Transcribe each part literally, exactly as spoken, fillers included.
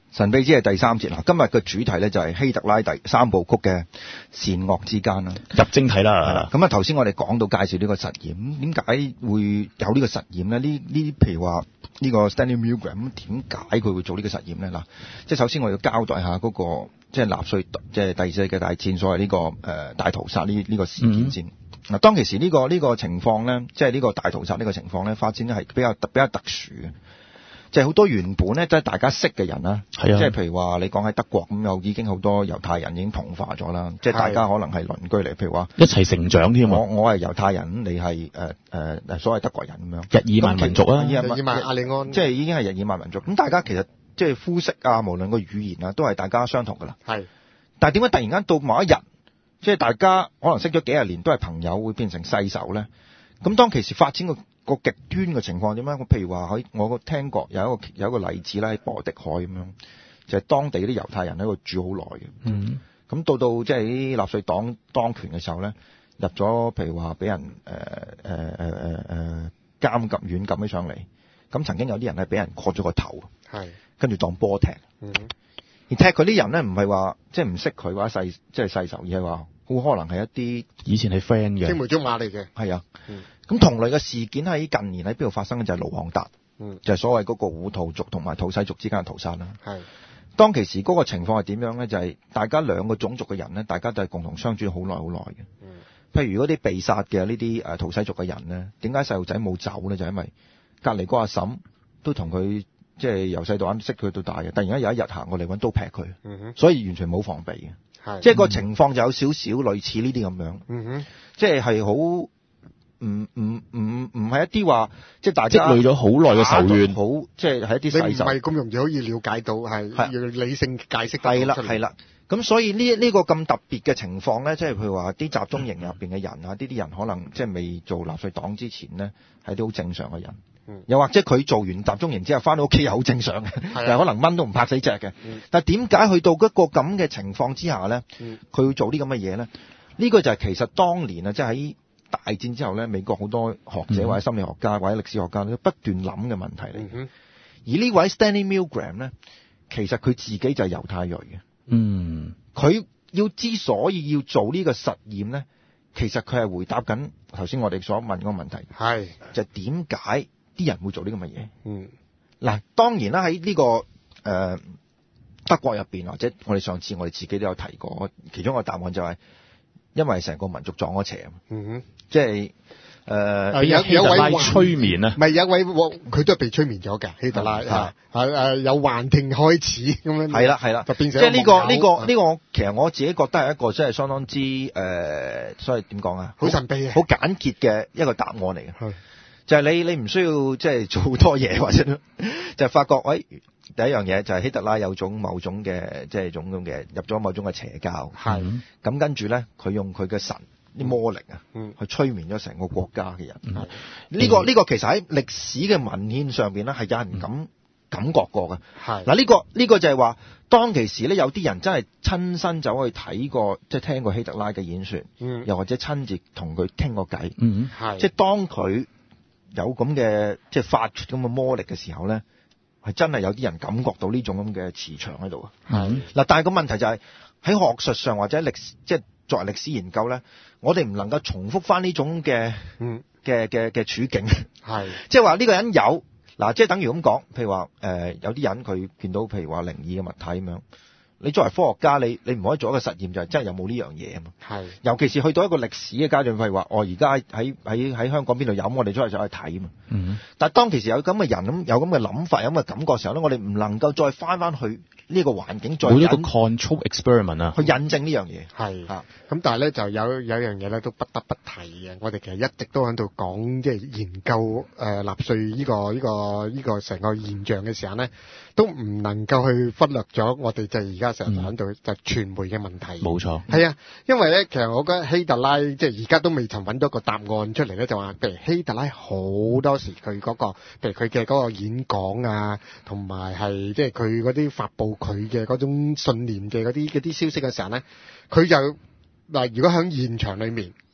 神秘之夜第三節啦，今日嘅主題咧就係希特拉第三部曲嘅善惡之間啦。 入正題啦， 係啦。咁啊頭先我哋講到介紹呢個實驗，咁點解會有呢個實驗咧？呢呢譬如話呢個 Stanley Milgram，咁點解佢會做呢個實驗咧？嗱，即係首先我要交代下嗰個即係納粹即係第二次世界大戰所謂呢個誒大屠殺呢呢個事件先。嗱、嗯，當其時呢個呢個情況咧，即係呢個大屠殺呢個情況咧，發展係比較比較特殊嘅。即係好多原本咧，即係大家識嘅人啦， 係啊， 即係譬如話你講喺德國咁，有已經好多猶太人已經同化咗啦，即係大家可能係鄰居嚟，譬如話一齊成長添啊！ 我我係猶太人，你係誒誒誒所謂德國人咁樣， 日耳曼民族啊， 日耳曼亞利安， 即係已經係日耳曼民族。咁大家其實即係膚色啊，無論個語言啊，都係大家相同噶啦。 係， 但係點解突然間到某一日，即係大家可能識咗幾十年都係朋友，會變成世仇咧？咁當其時發展個個極端嘅情況點樣？我譬如話喺我個聽過有一個有一個例子啦，喺波迪海咁樣，就係、是、當地啲猶太人喺度住好耐嘅。嗯，咁到到即係啲納粹黨當權嘅時候咧，入咗譬如話俾人誒誒誒誒誒監禁軟禁起上嚟。咁曾經有啲人係俾人割咗個頭，係跟住當波踢。嗯，而踢佢啲人咧唔係話即係唔識佢或者世即係世仇，而係話好可能係一啲以前係 friend 嘅青梅竹馬嚟嘅。 係啊。 嗯， 咁同類嘅事件喺近年喺邊度發生嘅就係盧旺達，嗯，就係、是、所謂嗰個胡圖族同埋圖西族之間嘅屠殺啦。係當其時嗰個情況係點樣咧？就係、是、大家兩個種族嘅人咧，大家都係共同相處好耐好耐嘅。嗯，譬如嗰啲被殺嘅呢啲誒圖西族嘅人咧，點解細路仔冇走咧？就係、因為隔離嗰阿嬸都同佢即係由細到大識佢到大嘅，突然間有一日行過嚟揾刀劈佢，嗯，所以完全冇防備嘅。係即係個情況就有少少類似呢啲咁樣。嗯哼，即係係好。唔唔唔唔係一啲話，即係大家積累咗好耐嘅仇怨， 好即係係一啲細仇。 你唔係咁容易可以了解到，係要理性解釋。 係啦係啦，咁所以呢呢個咁特別嘅情況咧，即係譬如話啲集中營入邊嘅人啊，呢啲人可能即係未做納粹黨之前咧，係啲好正常嘅人。嗯、又或者佢做完集中營之後翻到屋企又好正常嘅，但係可能蚊都唔拍死隻嘅。嗯、但係點解去到一個咁嘅情況之下咧，佢要做啲咁嘅嘢咧？呢、呢個就係其實當年啊，即係喺大戰之後咧，美國好多學者或者心理學家或者歷史學家都不斷諗嘅問題嚟。嗯、而呢位 Stanley Milgram 咧，其實佢自己就係猶太裔嘅。嗯，佢要之所以要做呢個實驗咧，其實佢係回答緊頭先我哋所問個問題，係就點解啲人會做呢咁嘅嘢？嗯，嗱，當然啦，喺呢個誒、呃、德國入邊，或者我哋上次我哋自己都有提過，其中一個答案就係、是。因為成個民族撞咗邪啊！嗯哼，即係誒有有位催眠啊， 唔係有位佢都係被催眠咗嘅希特拉啊，係誒有幻聽開始咁樣， 係啦係啦，就變成即係呢個呢、這個呢、這個其實我自己覺得係一個即係相當之誒、呃，所以點講啊？ 好神秘嘅， 好簡潔嘅一個答案嚟嘅，就係、是、你你唔需要即係做好多嘢或者就係發覺喂。第一樣嘢就係希特拉有種某種嘅即係種咁嘅入咗某種嘅邪教，係咁、嗯、跟住咧佢用佢嘅神啲魔力啊、嗯，去催眠咗成個國家嘅人。呢、嗯這個呢、這個其實喺歷史嘅文獻上邊咧係有人咁、嗯、感覺過嘅。係嗱呢個呢、這個就係話當其時咧有啲人真係親身走去睇過，即係聽過希特拉嘅演說，嗯、又或者親自同佢傾過偈。嗯，係即係當佢有咁嘅即係發出咁嘅魔力嘅時候咧。係真係有啲人感覺到呢種咁嘅磁場喺度啊！係嗱，但係個問題就係、是、喺學術上或者歷史，即係作為歷史研究咧，我哋唔能夠重複翻呢種嘅嘅嘅嘅處境。係即係話呢個人有嗱，即係等於咁講，譬如話誒、呃、有啲人佢見到譬如話靈異嘅物體咁樣。你作為科學家，你你唔可以做一個實驗，就係真係有冇呢樣嘢啊嘛？係，尤其是去到一個歷史嘅階段，譬如話，哦，而家喺喺喺香港邊度有，我哋出去就去睇啊嘛。嗯。但係當其時有咁嘅人咁，有咁嘅諗法，有咁嘅感覺嘅時候咧，我哋唔能夠再翻翻去呢個環境，再冇一個 control experiment 啊， 去印證呢樣嘢。係。 嚇。咁但係咧就有有一樣嘢咧都不得不提嘅，我哋其實一直都喺度講，即係研究誒納粹呢個呢個呢個成個現象嘅時候咧，都唔能夠去忽略咗我哋就而家成日喺度就傳媒嘅問題。 冇錯。 係啊，因為咧其實我覺得希特拉即係而家都未曾揾到個答案出嚟咧，就話譬如希特拉好多時佢嗰個譬如佢嘅嗰個演講啊，同埋係即係佢嗰啲發佈佢嘅嗰種信念嘅嗰啲嗰啲消息嘅時候咧，佢就嗱如果喺現場裏面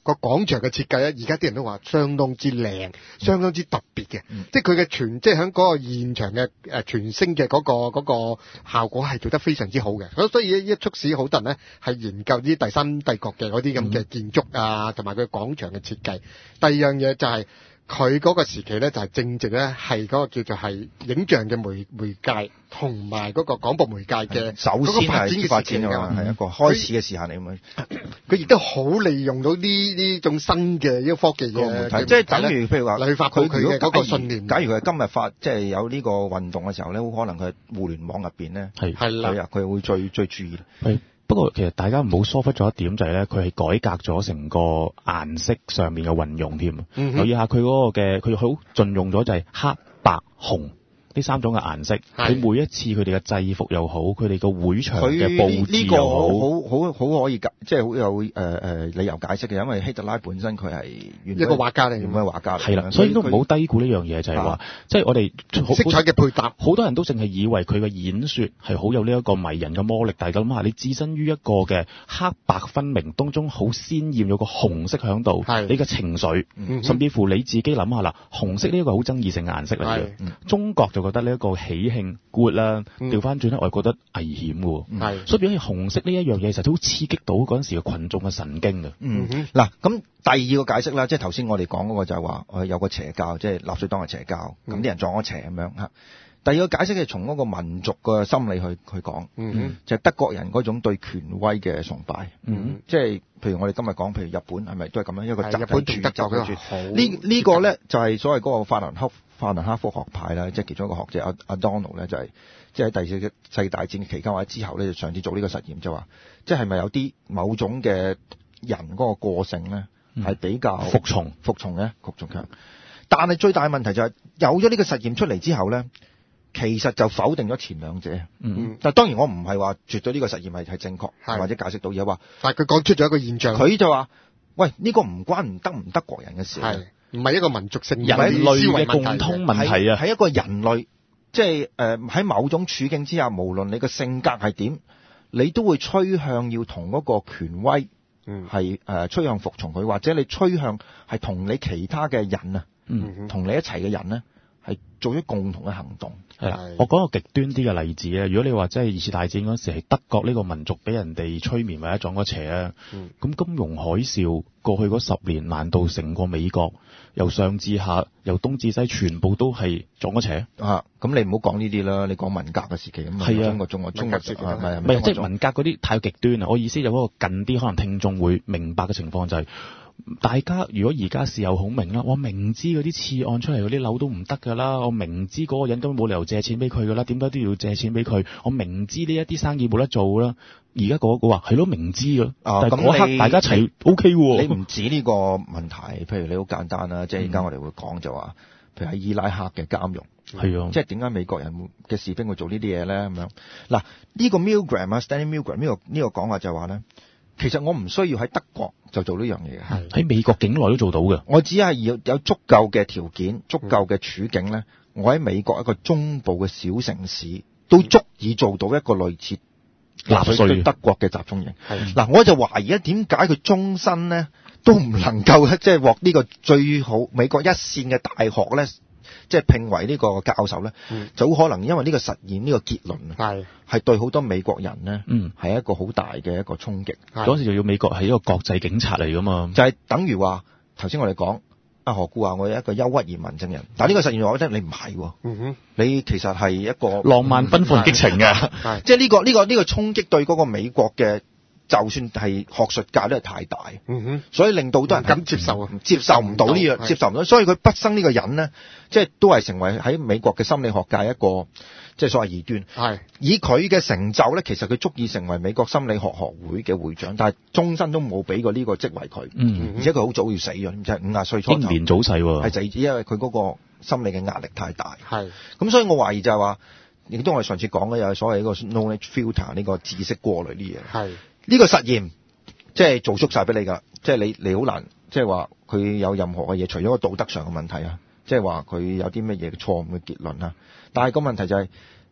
個廣場嘅設計咧，而家啲人都話相當之靚，相當之特別嘅， 嗯、 即係佢嘅傳，即係喺嗰個現場嘅誒傳聲嘅嗰個嗰、嗰個效果係做得非常之好嘅。咁所以一促使好多人咧係研究啲第三帝國嘅嗰啲咁嘅建築啊，同埋佢廣場嘅設計。第二樣嘢就係、是。佢嗰個時期咧，就係正值咧，係嗰個叫做係影像嘅媒媒介同埋嗰個廣播媒介嘅首先係發展嘅嘛， 係一個開始嘅時間嚟咁樣。 佢亦都好利用到呢呢種新嘅一個科技嘅， 即係等於譬如話， 去發佈佢嘅嗰個信念。 假如佢係今日發，即係有呢個運動嘅時候咧，好可能佢係互聯網入邊咧， 係係啦， 佢會最最注意。 係。不過其實大家唔好疏忽咗一點就係咧，佢係改革咗成個顏色上面嘅運用添。 嗯、 留意下佢嗰個嘅，佢好盡用咗就係黑白紅呢三種嘅顏色。佢每一次佢哋嘅制服又好，佢哋個會場嘅佈置又好， 好好好可以解，即係好有誒誒、呃、理由解釋嘅。因為希特拉本身佢係一個畫家嚟， 原本係畫家嚟。 係啦，所以都唔好低估呢樣嘢，就係話，即係我哋色彩嘅配搭， 好多人都淨係以為佢嘅演說係好有呢一個迷人嘅魔力，但係咁下，你置身於一個嘅黑白分明當中，好鮮豔有個紅色喺度，你嘅情緒、嗯，甚至乎你自己諗下啦，紅色呢一個好爭議性嘅顏色嚟嘅、嗯，中國就覺得呢一個喜慶 good 啦，調翻轉咧，我係覺得危險嘅，係，所以變咗紅色呢一樣嘢，其實都好刺激到嗰陣時嘅群眾嘅神經嘅。 嗯，嗱、嗯，咁第二個解釋啦，即係頭先我哋講嗰個就係話，我有個邪教，即係納粹黨嘅邪教，咁、嗯、啲人撞咗邪咁樣嚇。第二個解釋係從嗰個民族嘅心理去去講，嗯，就係、是、德國人嗰種對權威嘅崇拜，嗯，即係譬如我哋今日講，譬如日本係咪都係咁樣一個集體主義？德國嘅呢呢個咧就係所謂嗰個法蘭克法蘭克福學派啦，即係其中一個學者阿阿 Donald 咧，就係即係第四次世界大戰期間或者之後咧，就上次做呢個實驗就話，即係咪有啲某種嘅人嗰個個性咧係比較服從服從咧服從強，但係最大問題就係有咗呢個實驗出嚟之後咧。其實就否定咗前兩者，嗯，但當然我唔係話絕對呢個實驗係係正確，或者解釋到嘢話， 但係佢講出咗一個現象， 佢就話：喂，呢、這個唔關唔德唔德國人嘅事，係唔係一個民族性人類嘅共通問題啊？ 係一個人類，即係誒喺某種處境之下，無論你個性格係點，你都會趨向要同嗰個權威，嗯，係誒趨向服從佢，或者你趨向係同你其他嘅人啊，嗯，同你一齊嘅人咧。係做咗共同嘅行動。 係啦，我講個極端啲嘅例子咧，如果你話即係二次大戰嗰時係德國呢個民族俾人哋催眠或者撞咗邪啊，咁、嗯、金融海嘯過去嗰十年，難道成個美國由上至下，由東至西，全部都係撞咗邪啊？咁你唔好講呢啲啦，你講文革嘅時期咁啊，中國中國中國時期係咪？ 唔係即係文革嗰啲太極端啊！我意思有嗰個近啲，可能聽眾會明白嘅情況就係、是。大家如果而家事後好明啦，我明知嗰啲次按出嚟嗰啲樓都唔得㗎啦，我明知嗰個人根本冇理由借錢俾佢㗎啦，點解都要借錢俾佢？我明知呢一啲生意冇得做啦，而家嗰個話係咯，明知㗎，啊、但係嗰刻大家一齊 O K 喎。 你唔止呢個問題，譬如你好簡單啦，即係而家我哋會講就話，譬如喺伊拉克嘅監獄，係啊，即係點解美國人嘅士兵會做呢啲嘢咧？咁樣嗱，呢個 Milgram 啊 ，Stanley Milgram 呢個呢個講法就係話咧。其實我唔需要喺德國就做呢樣嘢嘅， 喺美國境內都做到嘅。 我只係要有足夠嘅條件、足夠嘅處境咧，我喺美國一個中部嘅小城市都足以做到一個類似納粹德國嘅集中營。嗱，我就懷疑咧，點解佢終身咧都唔能夠即係獲呢個最好美國一線嘅大學咧？即係聘為呢個教授咧、嗯，就好可能因為呢個實驗呢、呢個結論係係對好多美國人咧，嗯，係一個好大嘅一個衝擊。 嗰時就要美國係一個國際警察嚟噶嘛， 就係、是、等於話頭先我哋講阿何故話我有一個憂鬱移民症人，但係呢個實驗話咧你唔係，嗯哼，你其實係一個浪漫奔放激情嘅， 即係呢個呢、呢個呢、呢個衝擊對嗰個美國嘅。就算係學術界都係太大，嗯哼，所以令到好多人咁接受啊， 接受唔到呢樣，接受唔到，所以佢畢生呢個人呢，即係都係成為喺美國嘅心理學界一個即係所謂異端。係以佢嘅成就咧，其實佢足以成為美國心理學學會嘅會長，但係終身都冇俾過呢個職位佢。嗯，而且佢好早要死咗，就係五廿歲初英年早逝喎， 係就因為佢嗰個心理嘅壓力太大。係咁，所以我懷疑就係話，亦都我哋上次講嘅有所謂一個 knowledge filter 呢個知識過濾啲嘢。係。呢、這個實驗即係做足晒俾你㗎，即係你你好難即係話佢有任何嘅嘢，除咗個道德上嘅問題啊，即係話佢有啲乜嘢錯誤嘅結論啊。但係個問題就係、是、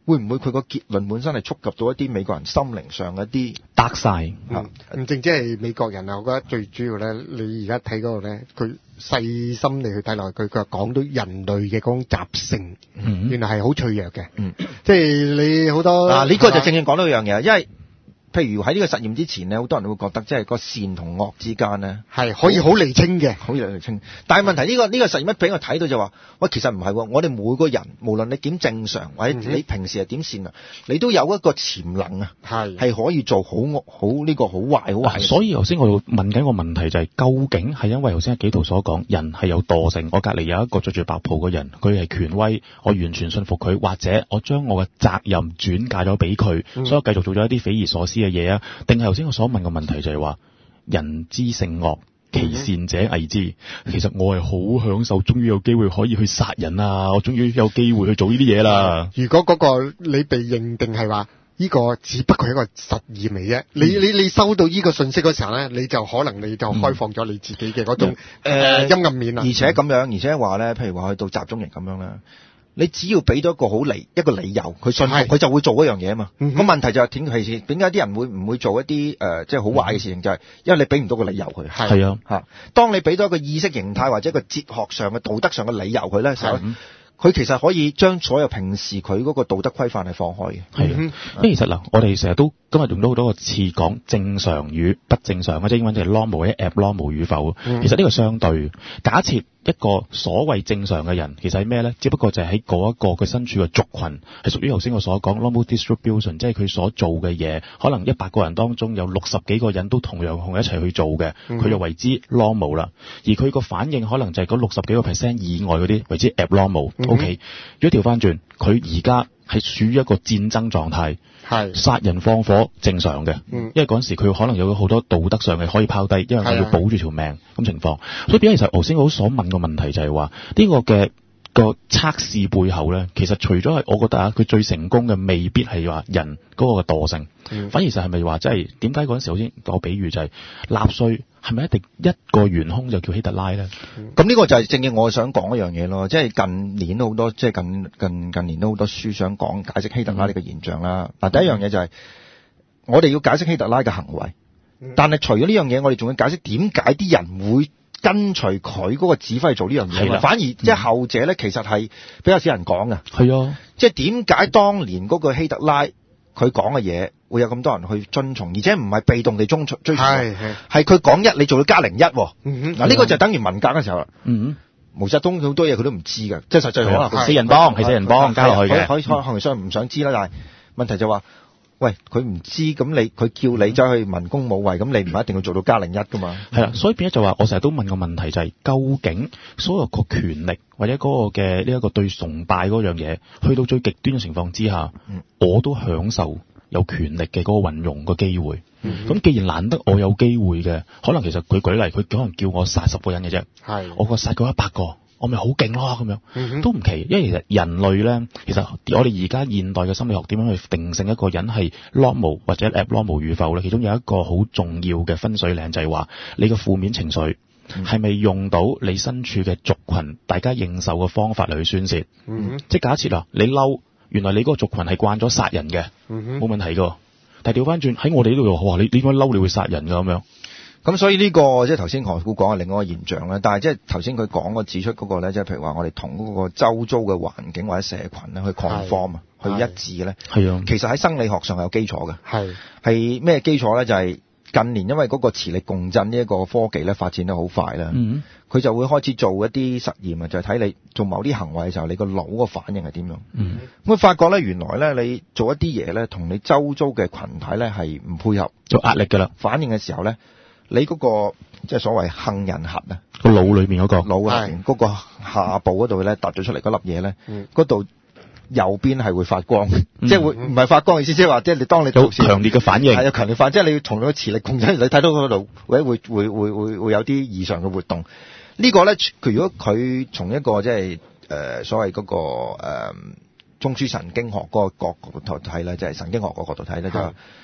會唔會佢個結論本身係觸及到一啲美國人心靈上嘅一啲得晒？ 嗯，唔正即係美國人啊，我覺得最主要咧，你而家睇嗰個咧，佢細心地去睇落去，佢佢講到人類嘅嗰種習性，嗯、原來係好脆弱嘅。嗯，即係你好多嗱，呢個就正正講到一樣嘢，因為譬如喺呢個實驗之前咧，好多人會覺得即係個善同惡之間咧係可以好釐清嘅， 好釐清。但係問題呢、呢個呢、呢個實驗一俾我睇到就話，喂，其實唔係喎，我哋每個人無論你點正常，或者你平時係點善良，你都有一個潛能啊，係係可以做好好呢、呢個好壞好壞。 所以頭先我問緊個問題就係、是，究竟係因為頭先阿紀陶所講，人係有惰性，我隔離有一個着住白袍嘅人，佢係權威，我完全信服佢，或者我將我嘅責任轉嫁咗俾佢，所以我繼續做咗一啲匪夷所思嘅嘢啊？定係頭先我所問嘅問題就係話，人之性惡，其善者偽之。其實我係好享受，終於有機會可以去殺人啊！我終於有機會去做呢啲嘢啦。 如果嗰個你被認定係話呢個只不過係一個實驗嚟啫，你你你收到呢個信息嗰時候咧，你就可能你就開放咗你自己嘅嗰種誒陰暗面啦。 而且咁樣，而且話咧，譬如話去到集中營咁樣啦。你只要俾到一個好理一個理由，佢信服佢就會做嗰樣嘢啊嘛。咁、嗯、問題就係點係點解啲人會唔會做一啲誒、呃、即係好壞嘅事情？嗯、就係因為你俾唔到個理由佢。 係啊，嚇。當你俾到一個意識形態或者一個哲學上嘅道德上嘅理由佢咧，佢其實可以將所有平時佢嗰個道德規範係放開嘅。係啊， 因為其實嗱，我哋成日都今日用到好多個詞講正常與不正常，或者英文就係 normal 或者 abnormal 與否。嗯、其實呢個相對，假設一個所謂正常嘅人，其實係咩咧？只不過就係喺嗰一個佢身處嘅族群係屬於頭先我所講 normal distribution，即係佢所做嘅嘢，可能一百個人當中有六十幾個人都同樣同一齊去做嘅，佢、嗯、就為之 normal 啦。而佢個反應可能就係嗰六十幾個 percent 以外嗰啲為之 abnormal。嗯、O.K. 如果調翻轉，佢而家係處於一個戰爭狀態，係殺人放火正常嘅，嗯、因為嗰陣時佢可能有好多道德上嘅可以拋低，因為佢要保住條命咁情況。所以變咗其實頭先我所問個問題就係話呢個嘅個測試背後咧，其實除咗係我覺得啊，佢最成功嘅未必係話人嗰個嘅惰性，嗯、反而就係咪話即係點解嗰陣時頭先我比喻就係納粹係咪一定一個元兇就叫希特拉咧？ 咁呢、嗯、個就係正正我想講一樣嘢咯，即係近年都好多，即係近近近年都好多書想講解釋希特拉呢個現象啦。嗱、嗯，第一樣嘢就係、是、我哋要解釋希特拉嘅行為，嗯、但係除咗呢樣嘢，我哋仲要解釋點解啲人會跟隨佢嗰個指揮做呢樣嘢，反而即係後者咧，其實係比較少人講嘅。係啊，即係點解當年嗰個希特拉佢講嘅嘢會有咁多人去遵從，而且唔係被動地追隨，追隨，係佢講一，你做到加零一。嗱、嗯，呢、這個就等於文革嘅時候啦。嗯，毛澤東好多嘢佢都唔知嘅，即係實際可能係四人幫，係四人幫加落去嘅。 可以可能想唔想知啦，但係問題就話、是。喂，佢唔知咁你佢叫你走去文攻武衛，咁你唔係一定要做到加零一噶嘛？係啦， 所以變咗就話，我成日都問個問題就係、是，究竟所有個權力或者嗰個嘅呢一個對崇拜嗰樣嘢，去到最極端嘅情況之下，嗯、我都享受有權力嘅嗰個運用個機會。咁、嗯、既然難得我有機會嘅，可能其實佢舉例，佢可能叫我殺十個人嘅啫，係我個殺過一百個。我咪好勁咯，咁樣、嗯、都唔奇，因為其實人類咧，其實我哋而家現代嘅心理學點樣去定性一個人係 normal 或者 abnormal 與否咧？其中有一個好重要嘅分水嶺就係話，你嘅負面情緒係咪用到你身處嘅族群大家認受嘅方法嚟去宣泄？嗯、即係假設啊，你嬲，原來你嗰個族群係慣咗殺人嘅，冇、嗯、問題噶。但係調翻轉喺我哋呢度，哇！你你點解嬲？你會殺人噶咁樣？ 咁所以呢、這個即係頭先何故講嘅另外一個現象咧，但係即係頭先佢講個指出嗰個咧，即係譬如話我哋同嗰個周遭嘅環境或者社群咧去 conform 啊，去一致嘅咧，係啊，其實喺生理學上係有基礎嘅，係係咩基礎咧？就係、是、近年因為嗰個磁力共振呢一個科技咧發展得好快啦，嗯，佢就會開始做一啲實驗啊，就係、是、睇你做某啲行為嘅時候，你個腦個反應係點樣，嗯，咁佢發覺咧原來咧你做一啲嘢咧，同你周遭嘅群體咧係唔配合， 有壓力㗎啦， 反應嘅時候咧。你嗰、那個即係所謂杏仁核啊， 個腦裏面嗰、那個腦入邊嗰個下部嗰度咧，凸咗出嚟嗰粒嘢咧，嗰、嗯、度右邊係會發光，嗯、即係會唔係發光嘅意思，即係話即係你當你有強烈嘅反應， 係有強烈反應，即係你要同個磁力共振，你睇到嗰度會會會會會會有啲異常嘅活動。這個、呢個咧，佢如果佢從一個即係誒所謂嗰、那個誒、呃、中樞神經學嗰個角度睇咧，即、就、係、是、神經學個角度睇咧，就好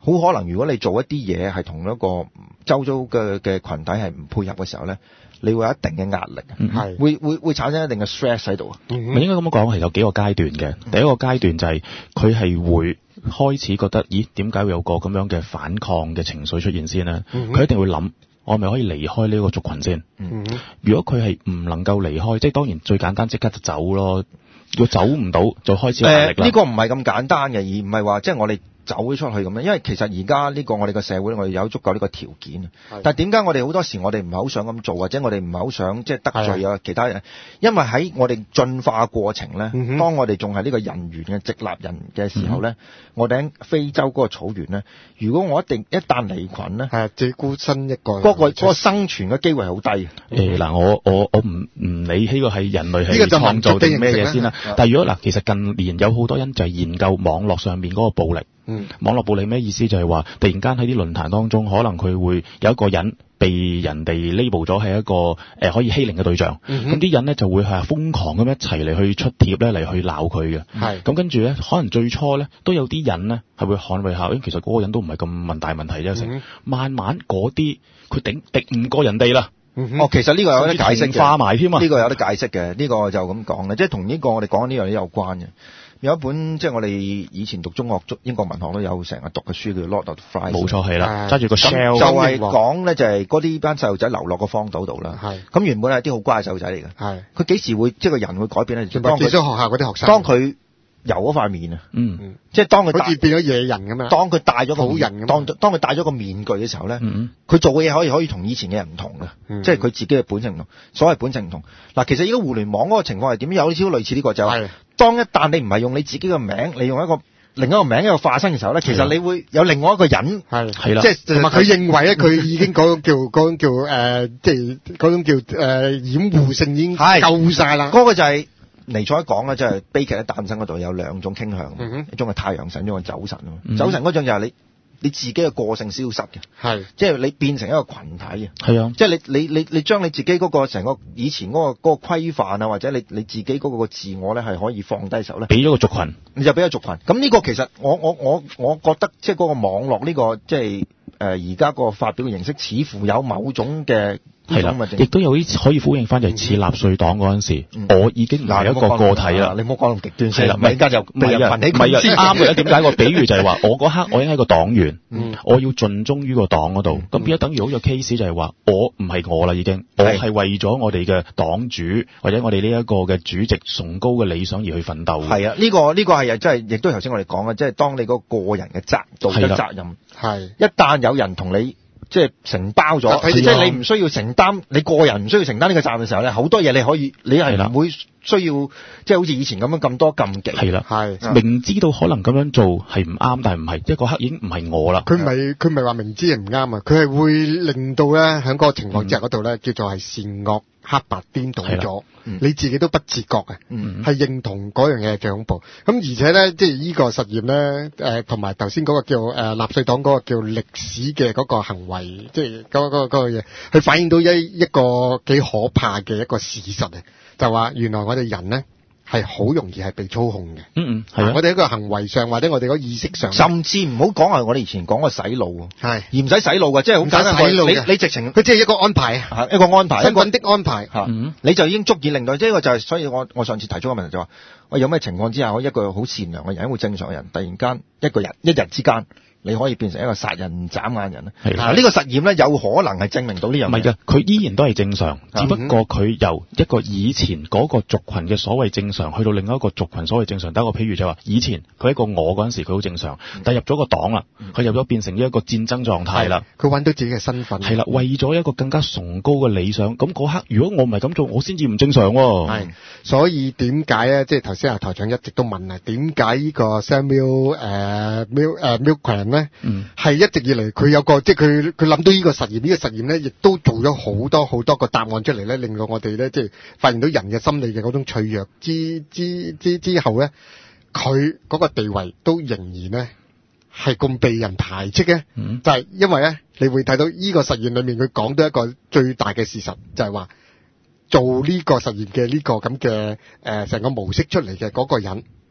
好可能如果你做一啲嘢係同一個周遭嘅嘅羣體係唔配合嘅時候咧，你會有一定嘅壓力，係、嗯、會會會產生一定嘅 stress 喺度啊。 咪、嗯、應該咁講係有幾個階段嘅。第一個階段就係佢係會開始覺得，咦點解會有個咁樣嘅反抗嘅情緒出現先咧？佢、嗯、一定會諗，我係咪可以離開呢個族群先？嗯、如果佢係唔能夠離開，即係當然最簡單即刻就走咯。如果走唔到，就開始有壓力啦。呢、呃呢個唔係咁簡單嘅，而唔係話即係我哋走咗出去咁樣，因為其實而家呢個我哋嘅社會，我哋有足夠呢個條件。但係點解我哋好多時我哋唔係好想咁做，或者我哋唔係好想即係得罪啊其他人？因為喺我哋進化過程咧、嗯，當我哋仲係呢個人猿嘅直立人嘅時候咧、嗯，我哋喺非洲嗰個草原咧，如果我一定一旦離群咧，係自己孤身一個，嗰、嗰個嗰個生存嘅機會係好低。誒、嗯、嗱、呃，我我我唔唔理呢個係人類係創造定咩嘢先啦。但係如果嗱，其實近年有好多人就係研究網絡上面嗰個暴力。嗯，網絡暴力咩意思？就係話突然間喺啲論壇當中，可能佢會有一個人被人哋 label 咗係一個誒、呃、可以欺凌嘅對象。咁、嗯、啲人咧就會係瘋狂咁一齊嚟去出帖咧嚟去鬧佢嘅。係咁跟住咧，可能最初咧都有啲人咧係會捍衛下，因為其實嗰個人都唔係咁問大問題啫。成、嗯、慢慢嗰啲佢頂敵唔過人哋啦。哦，其實呢個有得解釋嘅，化埋添啊！呢個有得解釋嘅，呢、呢個就咁講嘅，即係同呢個我哋講呢樣嘢有關嘅。有一本即係我哋以前讀中學英國文學都有成日讀嘅書叫《Lord of the Flies》，冇錯係啦，揸住個 shell 就係講咧就係嗰啲班細路仔流落個荒島度啦。係咁原本係啲好乖嘅細路仔嚟嘅。係佢幾時會即係個人會改變咧？當佢學校嗰啲學生，當佢油嗰塊面啊，嗯嗯，即係當佢好似變咗野人咁樣，當佢戴咗個好人咁，當當佢戴咗個面具嘅時候咧，佢、嗯、做嘅嘢可以可以同以前嘅人唔同嘅、嗯，即係佢自己嘅本性唔同。所謂本性唔同，嗱，其實依家互聯網嗰個情況係點？有少少類似呢、這個就係、是，當一旦你唔係用你自己嘅名，你用一個另一個名一個化身嘅時候咧，其實你會有另外一個人係係啦，即係同埋佢認為咧，佢已經嗰種叫嗰種叫誒，即係嗰種叫誒、呃、掩護性已經夠晒啦。嗰、那個就係、是。尼采講咧，即係悲劇喺誕生嗰度有兩種傾向，嗯、一種係太陽神，一種係酒神。嗯、酒神嗰種就係你你自己嘅個性消失嘅，係即係你變成一個群體嘅，係啊，即係你你你你將你自己嗰個成個以前嗰、嗰個嗰、嗰個規範啊，或者你你自己嗰個自我咧係可以放低嘅時候咧，俾咗個族群，你就俾咗族群。咁呢個其實我我我我覺得即係嗰個網絡呢、呢個即係誒而家個發表嘅形式，似乎有某種嘅。係啦，亦都有啲可以呼應翻，就係似納粹黨嗰陣時、嗯，我已經唔係一個個體啦。你唔好講咁極端先啦，咪而家就唔係啊，唔係啊，先啱嘅。點解個比喻就係話，我嗰刻我已經係個黨員，嗯、我要盡忠於個黨嗰度。咁變咗等於好似 case 就係話，我唔係我啦，已經，我係為咗我哋嘅黨主或者我哋呢一個嘅主席崇高嘅理想而去奮鬥。係啊，呢、呢個呢、呢個係真係，亦都頭先我哋講嘅，即係當你嗰個人嘅責道德責任係一旦有人同你。即係承包咗，即係你唔需要承擔，你個人唔需要承擔呢個責任嘅時候咧，好多嘢你可以，你係唔會需要，即係好似以前咁樣咁多禁忌。係啦，係明知道可能咁樣做係唔啱，但係唔係，即係嗰刻已經唔係我啦。佢唔係佢唔係話明知係唔啱啊，佢係會令到咧喺嗰個情況之下嗰度咧，叫做係善惡黑白顛倒咗。你自己都不自覺嘅，係、嗯、認同嗰樣嘢係最恐怖。咁而且咧，即係呢個實驗咧，誒同埋頭先嗰個叫誒納粹黨嗰個叫歷史嘅嗰個行為，即係嗰嗰嗰個嘢，佢反映到一一個幾可怕嘅一個事實啊！就話原來我哋人咧係好容易係被操控嘅。嗯嗯，係啊。我哋喺個行為上或者我哋個意識上，甚至唔好講係我哋以前講個洗腦，係而唔使洗腦嘅，即係好簡單。洗腦你你直情佢即係一個安排啊，一個安排，身份的安排嚇、嗯，你就已經足以令到，即係個就係，所以我我上次提出個問題就話，我有咩情況之下，我一個好善良嘅人，一個正常嘅人，突然間一個人一日之間。你可以變成一個殺人眨眼人咧，係啦。呢、這個實驗咧有可能係證明到呢樣嘢。唔係嘅，佢依然都係正常，只不過佢由一個以前嗰個族群嘅所謂正常，去到另一個族群所謂正常。打個譬如就話，以前佢一個我嗰陣時佢好正常，但係入咗個黨啦，佢入咗變成一個戰爭狀態啦。佢揾到自己嘅身份。係啦，為咗一個更加崇高嘅理想，咁嗰刻如果我唔係咁做，我先至唔正常喎。係，所以點解咧？即係頭先阿台長一直都問啊，點解呢個 Samuel 誒 Mil 誒 Milgram 咧？嗯，係一直以嚟佢有個即係佢佢諗到呢個實驗，呢、呢個實驗咧亦都做咗好多好多個答案出嚟咧，令到我哋咧即係發現到人嘅心理嘅嗰種脆弱之之之之後咧，佢嗰個地位都仍然咧係咁被人排斥嘅。嗯，就係、是、因為咧你會睇到呢個實驗裏面佢講到一個最大嘅事實，就係、是、話做呢個實驗嘅呢個咁嘅誒成個模式出嚟嘅嗰個人。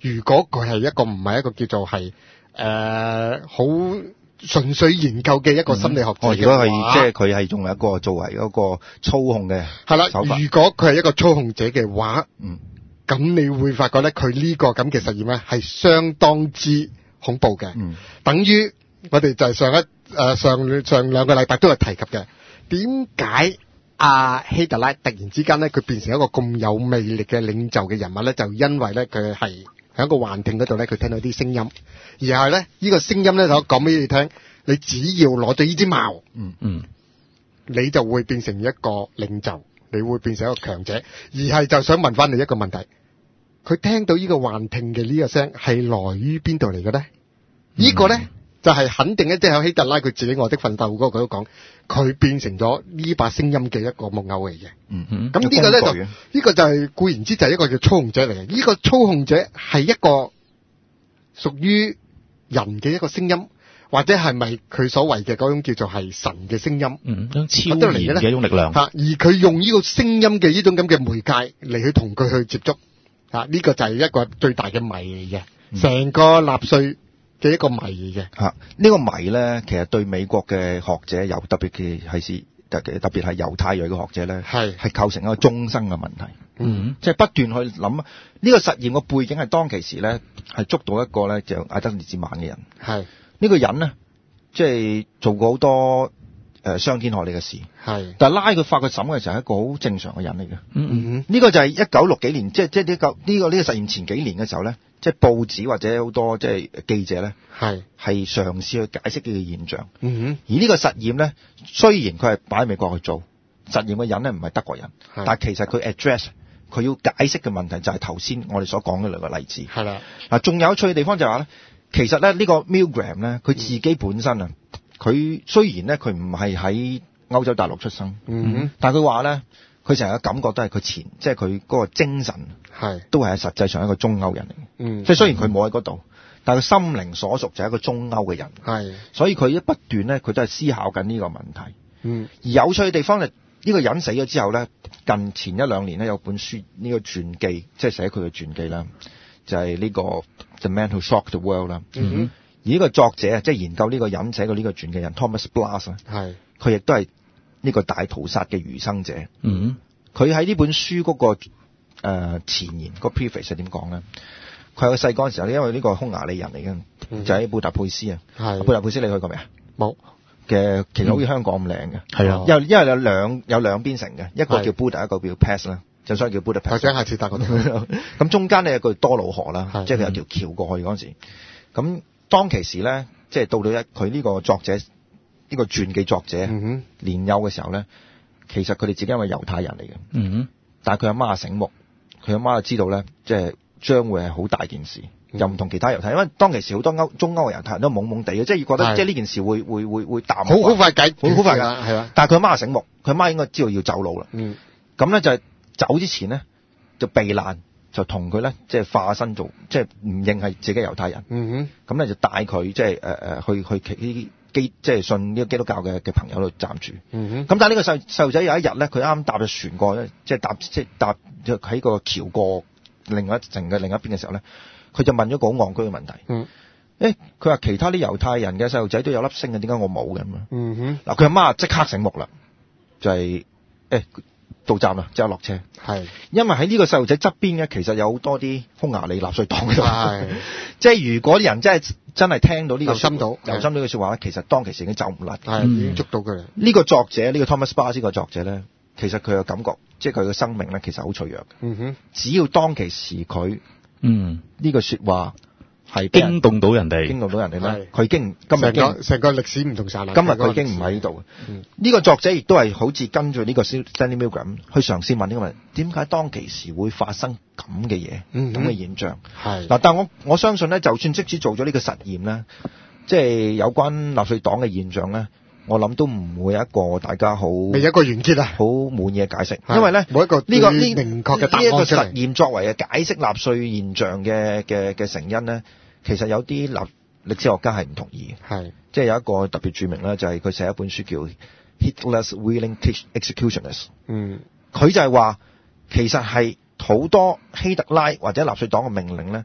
如果佢係一個唔係一個叫做係誒好純粹研究嘅一個心理學者嘅話， 哦，如果係即係佢係仲係一個作為一個操控嘅係啦， 手法。 如果佢係一個操控者嘅話， 嗯， 咁你會發覺咧，佢呢個咁嘅實驗咧係相當之恐怖嘅。 嗯， 等於我哋就係上一誒、呃、上上兩個禮拜都有提及嘅，點解阿希特拉突然之間咧佢變成一個咁有魅力嘅領袖嘅人物咧？就因為咧佢係喺一個幻聽嗰度咧，佢聽到啲聲音，而係咧呢個聲音咧就講俾你聽，你只要攞咗呢支矛， 嗯嗯， 你就會變成一個領袖，你會變成一個強者。而係就想問翻你一個問題，佢聽到呢個幻聽嘅呢個聲係來於邊度嚟嘅咧？呢個咧就係肯定咧，即係希特拉佢自己我的奮鬥嗰個佢都講，佢變成咗呢把聲音嘅一個木偶嚟嘅。 嗯嗯， 咁呢個咧就呢個就係固然之就係一個叫操控者嚟嘅。呢個操控者係一個屬於人嘅一個聲音，或者係咪佢所謂嘅嗰種叫做係神嘅聲音？ 嗯，超然嘅一種力量。 吓，而佢用呢個聲音嘅呢種咁嘅媒介嚟去同佢去接觸，吓，呢個就係一個最大嘅謎嚟嘅，成、嗯、個納粹嘅一個謎嚟嘅。 吓、啊，呢、這個謎咧，其實對美國嘅學者有特別嘅係是特特別係猶太裔嘅學者咧，係係構成一個終生嘅問題。嗯，即係不斷去諗呢、這個實驗嘅背景係當其時咧係捉到一個咧就艾德烈治曼嘅人。係呢、這個人咧，即係做過好多誒傷天害理嘅事。係，但係拉佢發佢審嘅時候係一個好正常嘅人嚟嘅。嗯嗯，呢、這個就係一九六幾年，即係即係呢個呢個呢個實驗前幾年嘅時候咧，即係報紙或者好多即係記者咧，係係嘗試去解釋呢個現象。嗯哼，而呢個實驗咧，雖然佢係擺喺美國去做實驗嘅人咧，唔係德國人，但係其實佢 address 佢要解釋嘅問題就係頭先我哋所講嘅兩個例子。係啦，嗱，仲有趣嘅地方就係話咧，其實咧呢個 Milgram 咧，佢自己本身啊，佢、嗯、雖然咧佢唔係喺歐洲大陸出生，嗯，但係佢話咧，佢成日嘅感覺都係佢前，即係佢嗰個精神係都係實際上一個中歐人嚟嘅。嗯，即係雖然佢冇喺嗰度，但係佢心靈所屬就係一個中歐嘅人。係，所以佢一不斷咧，佢都係思考緊呢個問題。嗯，而有趣嘅地方係。呢、這個人死咗之後咧，近前一兩年咧有本書呢、這個傳記，即係寫佢嘅傳記啦，就係、是、呢、這個 The Man Who Shocked the World 啦。嗯，而呢個作者即係研究呢個人寫過呢個傳記人 Thomas Blas 係，佢亦都係呢個大屠殺嘅餘生者。嗯，佢喺呢本書嗰、那個誒、呃、前言、那個 preface 係點講咧？佢係細嗰陣時候，因為呢個匈牙利人嚟嘅、嗯，就喺布達佩斯啊。係，布達佩斯你去過未啊？冇。嘅其實好似香港咁靚嘅，係、嗯、啊，因為因為有兩有兩邊城嘅，一個叫 Buda， 一個叫 Pest 啦，就所以叫 Budapest。或者下次搭嗰度，咁中間咧有個多瑙河啦，即係佢有條橋過去嗰陣時。咁當其時咧，即係到到一佢呢個作者呢、呢個傳記作者、嗯、年幼嘅時候咧，其實佢哋自己係個猶太人嚟嘅，嗯，但係佢阿媽醒目，佢阿媽就知道咧，即係將會係好大件事。又唔同其他猶太，因為當其時好多歐中歐嘅猶太人都懵懵地嘅，即係覺得即係呢件事會會會會淡，好好快解，好好快㗎，係啦。但係佢阿媽醒目，佢阿媽應該知道要走路啦。嗯，咁咧就係走之前咧就避難，就同佢咧即係化身做，即係唔認係自己猶太人。嗯哼，咁咧就帶佢即係誒誒去去其呢基即係信呢個基督教嘅嘅朋友度暫住。嗯哼，咁但係呢個細細路仔有一日咧，佢啱搭咗船過咧，即係搭即係搭喺個橋過另外一城嘅另一邊嘅時候咧。佢就問咗個好戇居嘅問題。嗯。誒，佢話其他啲猶太人嘅細路仔都有粒星嘅，點解我冇嘅咁啊？嗯哼。嗱，佢阿媽即刻醒目啦，就係、是、誒到站啦，之後落車。係。因為喺呢個細路仔側邊嘅，其實有好多啲匈牙利納粹黨嘅。係。即係如果啲人真係真係聽到呢個留心到留心到嘅説話咧，其實當其時已經走唔甩。係。已經捉到佢。呢、嗯這個作者呢、這個 Thomas Blas 呢個作者咧，其實佢嘅感覺，即係佢嘅生命咧，其實好脆弱嘅。嗯哼。只要當其時佢。嗯，呢句說話係驚動到人哋， 驚動到人哋咧。佢已經今日成個成個歷史唔同晒啦。 今日佢已經唔喺呢度。呢、這個作者亦都係好似跟住呢個 Stanley Milgram 去嘗試問呢個問題：點解當其時會發生咁嘅嘢，咁、嗯、嘅現象？係嗱，但我我相信咧，就算即使做咗呢個實驗咧，即係有關納粹黨嘅現象咧。我諗都唔會有一個大家好未有一個完結啊， 好滿意嘅解釋，因為咧冇一個呢個呢明確嘅答案出嚟。呢一個實驗作為嘅解釋納粹現象嘅嘅嘅成因咧，其實有啲歷歷史學家係唔同意嘅，係即係有一個特別著名咧，就係佢寫一本書叫 Hitler's Willing Executioners。嗯，佢就係話其實係好多希特拉或者納粹黨嘅命令咧，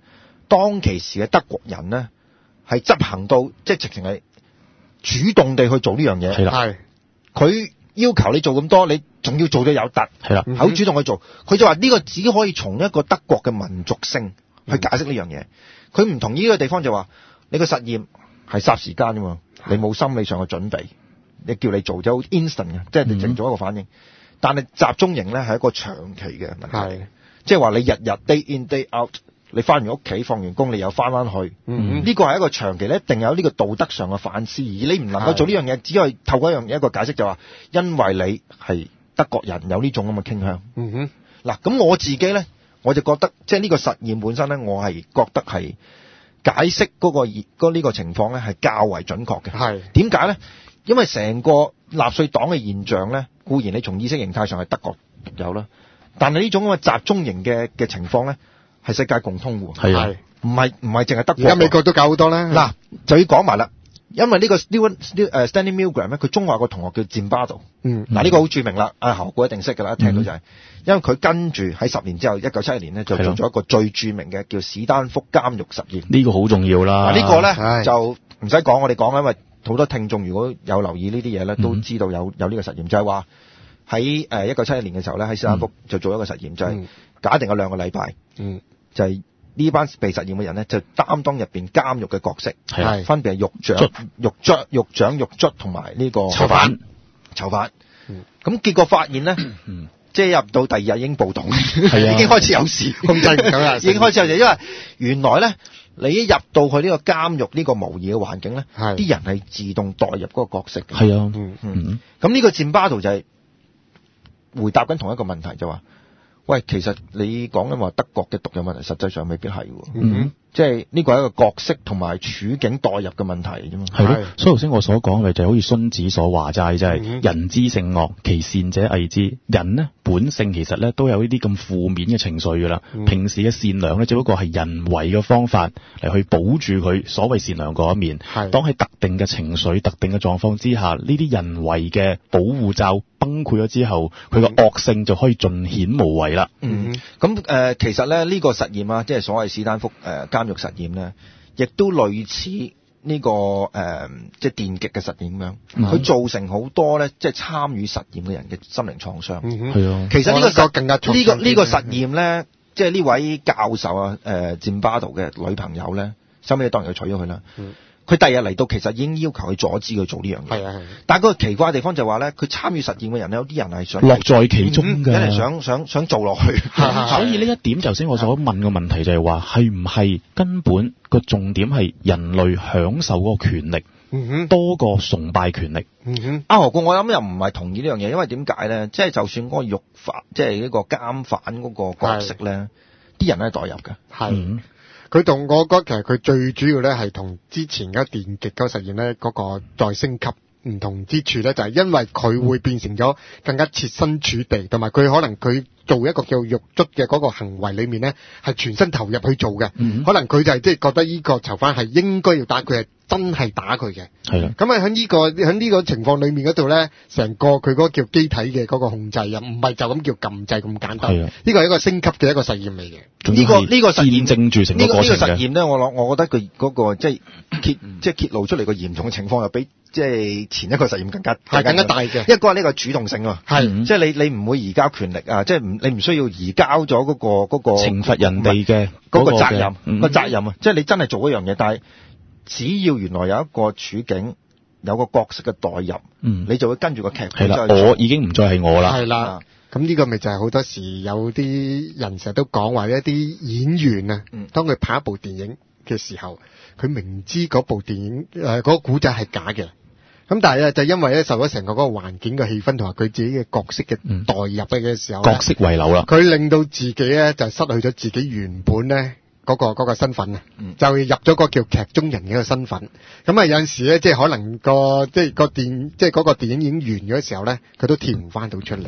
當其時嘅德國人咧係執行到即係直情係主動地去做呢樣嘢。 係啦， 係佢要求你做咁多，你仲要做到有突， 係啦， 好主動去做。佢就話呢個只可以從一個德國嘅民族性去解釋呢樣嘢。佢唔同意呢個地方就話，你個實驗係霎時間啫嘛，你冇心理上嘅準備，你叫你做就好 instant 嘅，即係你整咗一個反應。但係集中營咧係一個長期嘅問題， 係即係話你日日 day in day out，你翻完屋企放完工你又翻翻去， 嗯呢個係一個長期咧，一定有呢個道德上嘅反思，而你唔能夠做呢樣嘢，只可以透過一樣嘢一個解釋就話，因為你係德國人有呢種咁嘅傾向。 嗯哼， 嗱，咁我自己咧，我就覺得即係呢個實驗本身咧，我係覺得係解釋嗰、嗰個嗰、嗰個、呢個情況咧係較為準確嘅。 係點解咧？因為成個納粹黨嘅現象咧，固然你從意識形態上係德國獨有啦，但係呢種咁嘅集中營嘅嘅情況咧，係世界共通喎。 係啊， 唔係唔係淨係德國。 而家美國都搞好多啦。 嗱，就要講埋啦，因為呢個 Stewart 誒 Stanley Milgram 咧，佢中學有個同學叫 Zimbardo。 嗯， 嗱呢個好著名啦，阿何故一定識㗎啦，一聽到就係、是，因為佢跟住喺十年之後，一九七一年咧就做咗一個最著名嘅叫史丹福監獄實驗。 呢個好重要啦。 嗱呢個咧係就唔使講，我哋講，因為好多聽眾如果有留意呢啲嘢咧，都知道有有呢個實驗，就係話喺誒一九七一年嘅時候咧，喺史丹福就做一個實驗，就係、是、假定有兩個禮拜， 嗯， 就係、是。呢班被實驗嘅人咧，就擔當入邊監獄嘅角色， 係分別係獄長、獄卒、獄長、獄卒同埋呢個囚犯。 囚犯。咁、 嗯、 結果發現咧， 嗯、 即係入到第二日已經暴動， 係啊、 已經開始有事， 控制唔到啦， 已經開始有事，因為原來咧，你一入到去呢個監獄呢個模擬嘅環境咧，啲人係自動代入嗰個角色嘅。 係啊， 嗯嗯。咁呢個占巴圖就係回答緊同一個問題，就話。喂，其實你講緊話德國嘅毒有問題，實際上未必係喎。 嗯， 即係呢個係一個角色同埋處境代入嘅問題啫嘛。 係咯，所以頭先我所講嘅就係好似荀子所話齋，即係人之性惡，其善者偽之。人呢本性其實咧都有呢啲咁負面嘅情緒噶啦。嗯、平時嘅善良咧，只不過係人為嘅方法嚟去保住佢所謂善良嗰一面。係當喺特定嘅情緒、特定嘅狀況之下，呢啲人為嘅保護罩崩潰咗之後，佢個惡性就可以盡顯無遺啦。 嗯，咁誒、呃，其實咧呢、這個實驗啊，即係所謂史丹福誒、呃、監獄實驗咧，亦都類似呢、這個誒、呃、即係電極嘅實驗咁樣，佢、嗯、造成好多咧即係參與實驗嘅人嘅心靈創傷。嗯係啊， 其實呢個實更加呢、 這個呢、這個實驗咧，即係呢位教授啊誒占巴圖嘅女朋友咧，收尾當然佢娶咗佢啦。嗯佢第日嚟到，其實已經要求佢阻止佢做呢樣嘢。係啊係。但係嗰個奇怪嘅地方就係話咧，佢參與實驗嘅人咧，有啲人係想樂在其中嘅， 有人想想想做落去。 所以呢一點，頭先我所問嘅問題就係話，係唔係根本個重點係人類享受嗰個權力，嗯、哼多過崇拜權力？ 嗯哼。啊，何故我諗又唔係同意呢樣嘢，因為點解咧？即係就算嗰個獄犯，即係呢個監犯嗰個角色咧，啲人咧代入嘅。 係。嗯佢同我覺得其實佢最主要咧係同之前嘅電極嗰個實驗咧嗰個再升級唔同之處咧，就係因為佢會變成咗更加設身處地，同埋佢可能佢做一個叫獄卒嘅嗰個行為裏面咧係全身投入去做嘅，嗯、可能佢就係即係覺得呢個囚犯係應該要打佢，係真係打佢嘅。係啦，咁啊喺呢個喺呢個情況裏面嗰度咧，成個佢嗰個叫機體嘅嗰個控制啊，唔係就咁叫撳掣咁簡單。係啊，呢個係一個升級嘅一個實驗嚟嘅。呢、這個呢、這個實驗證住成個過程嘅。呢、這個這個實驗咧，我諗我覺得佢嗰、那個即係揭即係揭露出嚟個嚴重嘅情況，又比即係前一個實驗更加係更加大嘅。一個係呢個主動性啊，係、嗯、即係你你唔會移交權力啊，即係唔你唔需要移交咗嗰、那個嗰、那個懲罰人哋嘅嗰個責任、 嗯、 個責任啊，即係你真係做一樣嘢，但係只要原來有一個處境有個角色嘅代入，嗯，你就會跟住個劇本。係啦， 我已經唔再係我啦。 係啦。咁呢個咪就係好多時有啲人成日都講話一啲演員啊，嗯、當佢拍一部電影嘅時候，佢明知嗰部電影誒嗰、呃嗰個古仔係假嘅，咁但係咧就因為咧受咗成個嗰個環境嘅氣氛同埋佢自己嘅角色嘅代入嘅時候、嗯，角色遺留啦， 佢令到自己咧就失去咗自己原本咧嗰、嗰個嗰、嗰個身份啊，嗯、就入咗個叫劇中人嘅一個身份。咁啊有陣時咧，即係可能個即係個電即係嗰個電影已經完咗嘅時候咧，佢都跳唔翻到出嚟。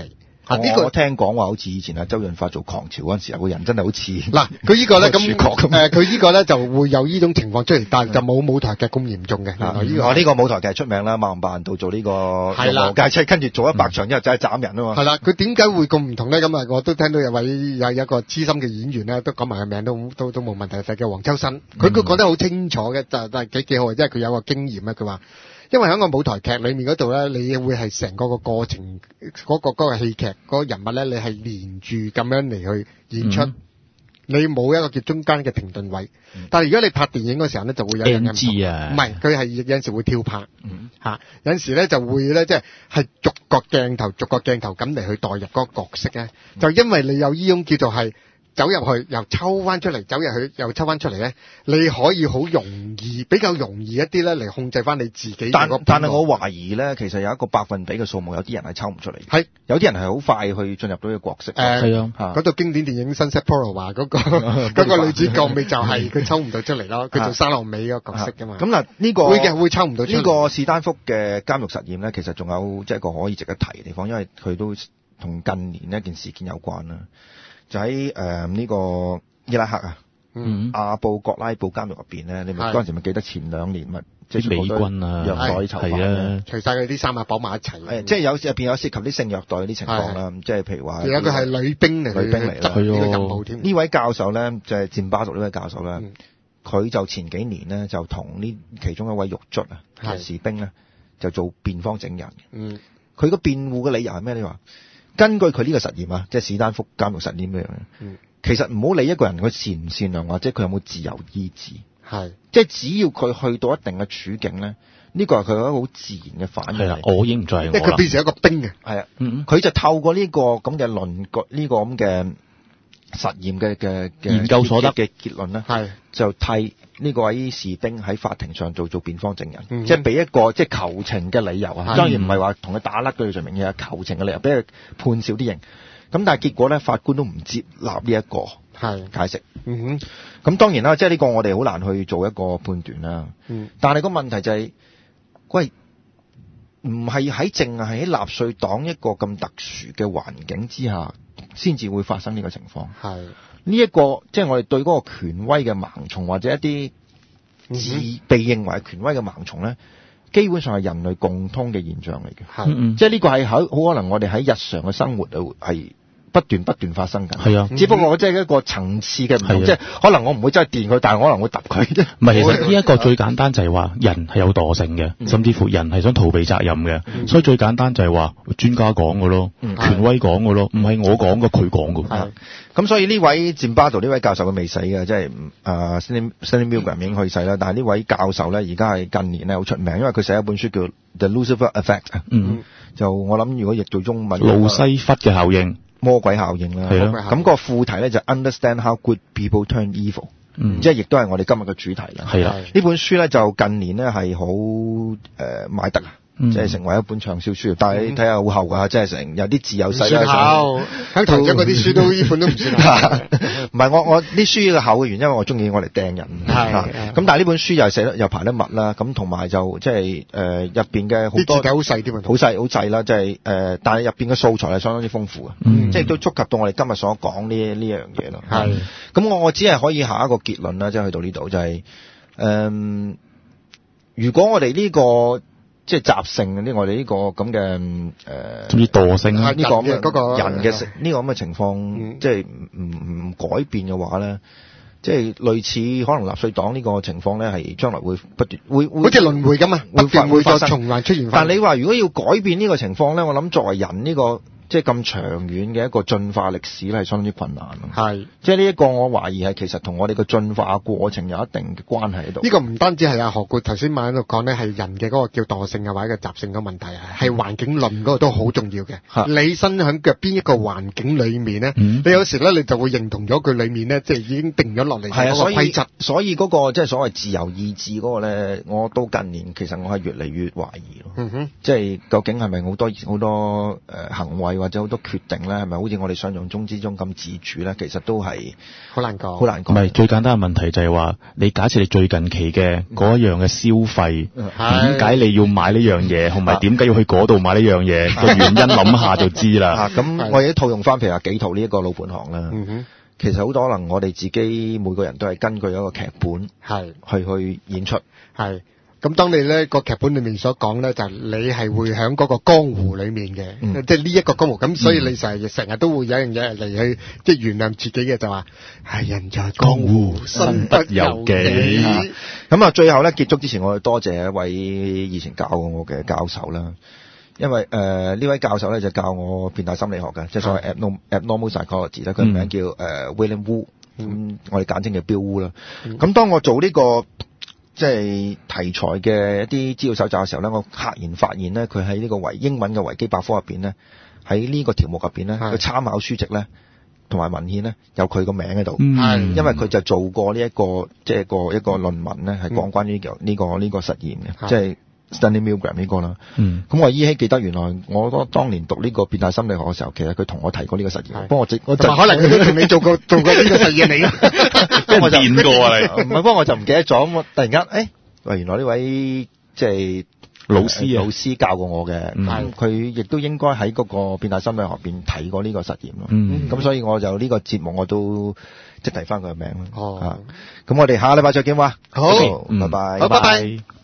啊呢個我聽講話好似以前阿周潤發做狂潮嗰陣時候，個人真係好似嗱，佢呢個咧咁咁誒，佢呢個咧就會有呢種情況出嚟，但係就冇舞台劇咁嚴重嘅。原來呢個我呢個舞台劇出名啦，萬八人道做呢個係啦， 界妻跟住做一百場之後就係斬人啊嘛。 係啦，佢點解會咁唔同咧？咁啊，我都聽到有位有有一個資深嘅演員咧，都講埋個名都都都冇問題，就叫黃秋生。佢佢講得好清楚嘅，就就係幾幾好，即係佢有個經驗咧。佢話。因為喺個舞台劇裏面嗰度咧，你會係成個個過程嗰、嗰個嗰、嗰個戲劇嗰、嗰個人物咧，你係連住咁樣嚟去演出，嗯、你冇一個叫中間嘅停頓位。嗯、但係如果你拍電影嗰時候咧，就會有人 N G 啊， 唔係佢係有陣時會跳拍，嚇、 嗯啊、有陣時咧就會咧即係係逐個鏡頭逐個鏡頭咁嚟去代入嗰個角色咧，嗯、就因為你有呢種叫做係。走入去又抽翻出嚟，走入去又抽翻出嚟咧，你可以好容易，比較容易一啲咧嚟控制翻你自己。 但但係我懷疑咧，其實有一個百分比嘅數目，有啲人係抽唔出嚟。係有啲人係好快去進入到呢個角色。 誒係啊， 嗰套經典電影《Sunset Boulevard》嗰個嗰個女主角咪就係佢抽唔到出嚟咯，佢做沙羅美嗰個角色噶嘛。 咁嗱呢個會嘅會抽唔到出嚟。呢個史丹福嘅監獄實驗咧，其實仲有即係一個可以值得提嘅地方，因為佢都同近年一件事件有關啦。就喺誒呢個伊拉克啊，嗯，阿布葛拉布監獄入邊咧，你咪嗰陣時咪記得前兩年咪即係美軍啊虐待囚犯啊， 除晒佢啲衫啊綁埋一齊， 誒即係有入邊有涉及啲性虐待啲情況啦，即係譬如話， 有一個係女兵嚟，女兵嚟啦，呢個任務添。呢位教授咧就係占巴族呢位教授咧，佢就前幾年咧就同呢其中一位獄卒啊士兵咧就做辯方證人，嗯，佢個辯護嘅理由係咩？你話？根據佢呢個實驗啊，即係史丹福監獄實驗咁樣，嗯、其實唔好理一個人佢善唔善良，或者佢有冇自由意志，係即係只要佢去到一定嘅處境咧，呢、呢個係佢一個好自然嘅反應。係啦， 我已經唔再係我啦。 即係佢變成一個兵嘅， 係啊，佢就透過呢個咁嘅論據，呢個咁嘅實驗嘅嘅研究所得嘅結論咧，係就替呢個位士兵喺法庭上做做辯方證人，嗯、即係俾一個即係求情嘅理由啊。當然唔係話同佢打甩佢罪名嘅，求情嘅理由，俾佢判少啲刑。咁但係結果咧，法官都唔接納呢一個係解釋。嗯哼，咁當然啦，即係呢個我哋好難去做一個判斷啦。嗯，但係個問題就係、是，喂，唔係喺淨係喺納粹黨一個咁特殊嘅環境之下，先至會發生呢個情況。係呢一個，即係我哋對嗰個權威嘅盲從，或者一啲自被認為權威嘅盲從咧，基本上係人類共通嘅現象嚟嘅。係，嗯、即係呢個係好好可能我哋喺日常嘅生活度係不斷不斷發生緊。係啊，只不過我即係一個層次嘅唔同，即係可能我唔會真係電佢，但係我可能會揼佢啫。 唔係，其實呢一個最簡單就係話人係有惰性嘅，嗯、甚至乎人係想逃避責任嘅，嗯、所以最簡單就係話專家講嘅咯，嗯、權威講嘅咯，唔係我講嘅，佢講嘅。係。 咁所以呢位占巴度呢位教授佢未死嘅，即係誒 Stanley Milgram 已經去世啦。但係呢位教授咧，而家係近年咧好出名，因為佢寫一本書叫 The Lucifer Effect 啊。嗯。就我諗如果譯做中文， 路西弗嘅效應。 魔鬼效應啦，係咯。咁個副題咧就 Understand How Good People Turn Evil，嗯，即係亦都係我哋今日嘅主題啦。係啦，呢本書咧就近年咧係好誒賣得啊。即係成為一本暢銷書，但係你睇下好厚㗎，即係成有啲字有細啦。 喺頭獎嗰啲書都呢本都唔算厚。 唔係我我啲書嘅厚嘅原因，我中意我嚟掟人。係咁，但係呢本書又寫得又排得密啦。咁同埋就即係誒入邊嘅好多字好細啲， 好細好細啦。即係誒，但係入邊嘅素材係相當之豐富嘅，嗯、即係都觸及到我哋今日所講呢呢樣嘢咯。係咁，我我只係可以下一個結論啦，即係去到呢度就係、是、誒、呃，如果我哋呢、這個。即係習性嗰啲，我哋呢個咁嘅誒， 甚至惰性呢個咁嘅嗰個人嘅食呢個咁嘅情況，嗯、即係唔唔改變嘅話咧，即係類似可能納粹黨呢個情況咧，係將來會不斷會會好似輪迴咁啊，不斷會再重複出現。 但係你話如果要改變呢個情況咧，我諗作為人呢個。即係咁長遠嘅一個進化歷史咧，係相當之困難咯。係，即係呢一個我懷疑係其實同我哋嘅進化過程有一定嘅關係喺度。 呢個唔單止係阿何故頭先喺度講咧，係人嘅嗰個叫惰性啊，或者個習性嘅問題啊，係環境論嗰個都好重要嘅。嗯、你身喺腳邊一個環境裡面咧，嗯、你有時咧你就會認同咗佢裡面咧，即係已經定咗落嚟嗰個規則。 所以嗰、嗰個即係所謂自由意志嗰個咧，我到近年其實我係越嚟越懷疑咯。嗯、哼，即係究竟係咪好多好多誒、呃、行為？ 或者好多決定咧，係咪好似我哋想象中之中咁自主咧？其實都係好難講， 好難講。 唔係最簡單嘅問題就係話，你假設你最近期嘅嗰一樣嘅消費，點解你要買呢樣嘢，同埋點解要去嗰度買呢樣嘢嘅原因，諗下就知啦。 咁我亦套用翻譬如話紀陶呢一個老本行啦。 嗯哼， 其實好多可能我哋自己每個人都係根據一個劇本係去去演出。 係。咁當你咧個劇本裏面所講咧，就係你係會喺嗰個江湖裏面嘅， 嗯、 即係呢一個江湖。咁所以你成日成日都會有一樣嘢嚟去即係原諒自己嘅，就話係人在江湖身不由己。 咁啊，最後咧結束之前，我要多謝一位以前教過我嘅教授啦。因為誒呢、呃、位教授咧就教我變態心理學嘅，即係所謂 abnormal abnormal psychology 咧，佢名叫誒、呃、William Wu，咁、嗯、我哋簡稱叫 Bill Wu 啦。咁、嗯、當我做呢、這個即係題材嘅一啲資料搜集嘅時候咧，我赫然發現咧，佢喺呢個維英文嘅維基百科入邊咧，喺呢個條目入邊咧，佢參考書籍咧同埋文獻咧有佢個名喺度，係因為佢就做過呢、這、一個即係一個一個論文咧，係講關於呢、這個呢、這個呢、這個實驗嘅，即係 Stanley Milgram 呢個啦。嗯，咁我依稀記得原來我當當年讀呢個變態心理學嘅時候，其實佢同我提過呢個實驗，不過我直我就可能佢都同你做過做過呢個實驗嚟嘅， 即係我就見過啊你， 唔係，不過我就唔記得咗，咁我突然間誒，喂，原來呢位即係老師啊， 老師教過我嘅，咁佢亦都應該喺嗰個變態心理學入邊睇過呢個實驗咯。嗯，咁所以我就呢個節目我都即係提翻佢嘅名咯。哦，咁我哋下個禮拜再見話。好，拜拜， 好，拜拜。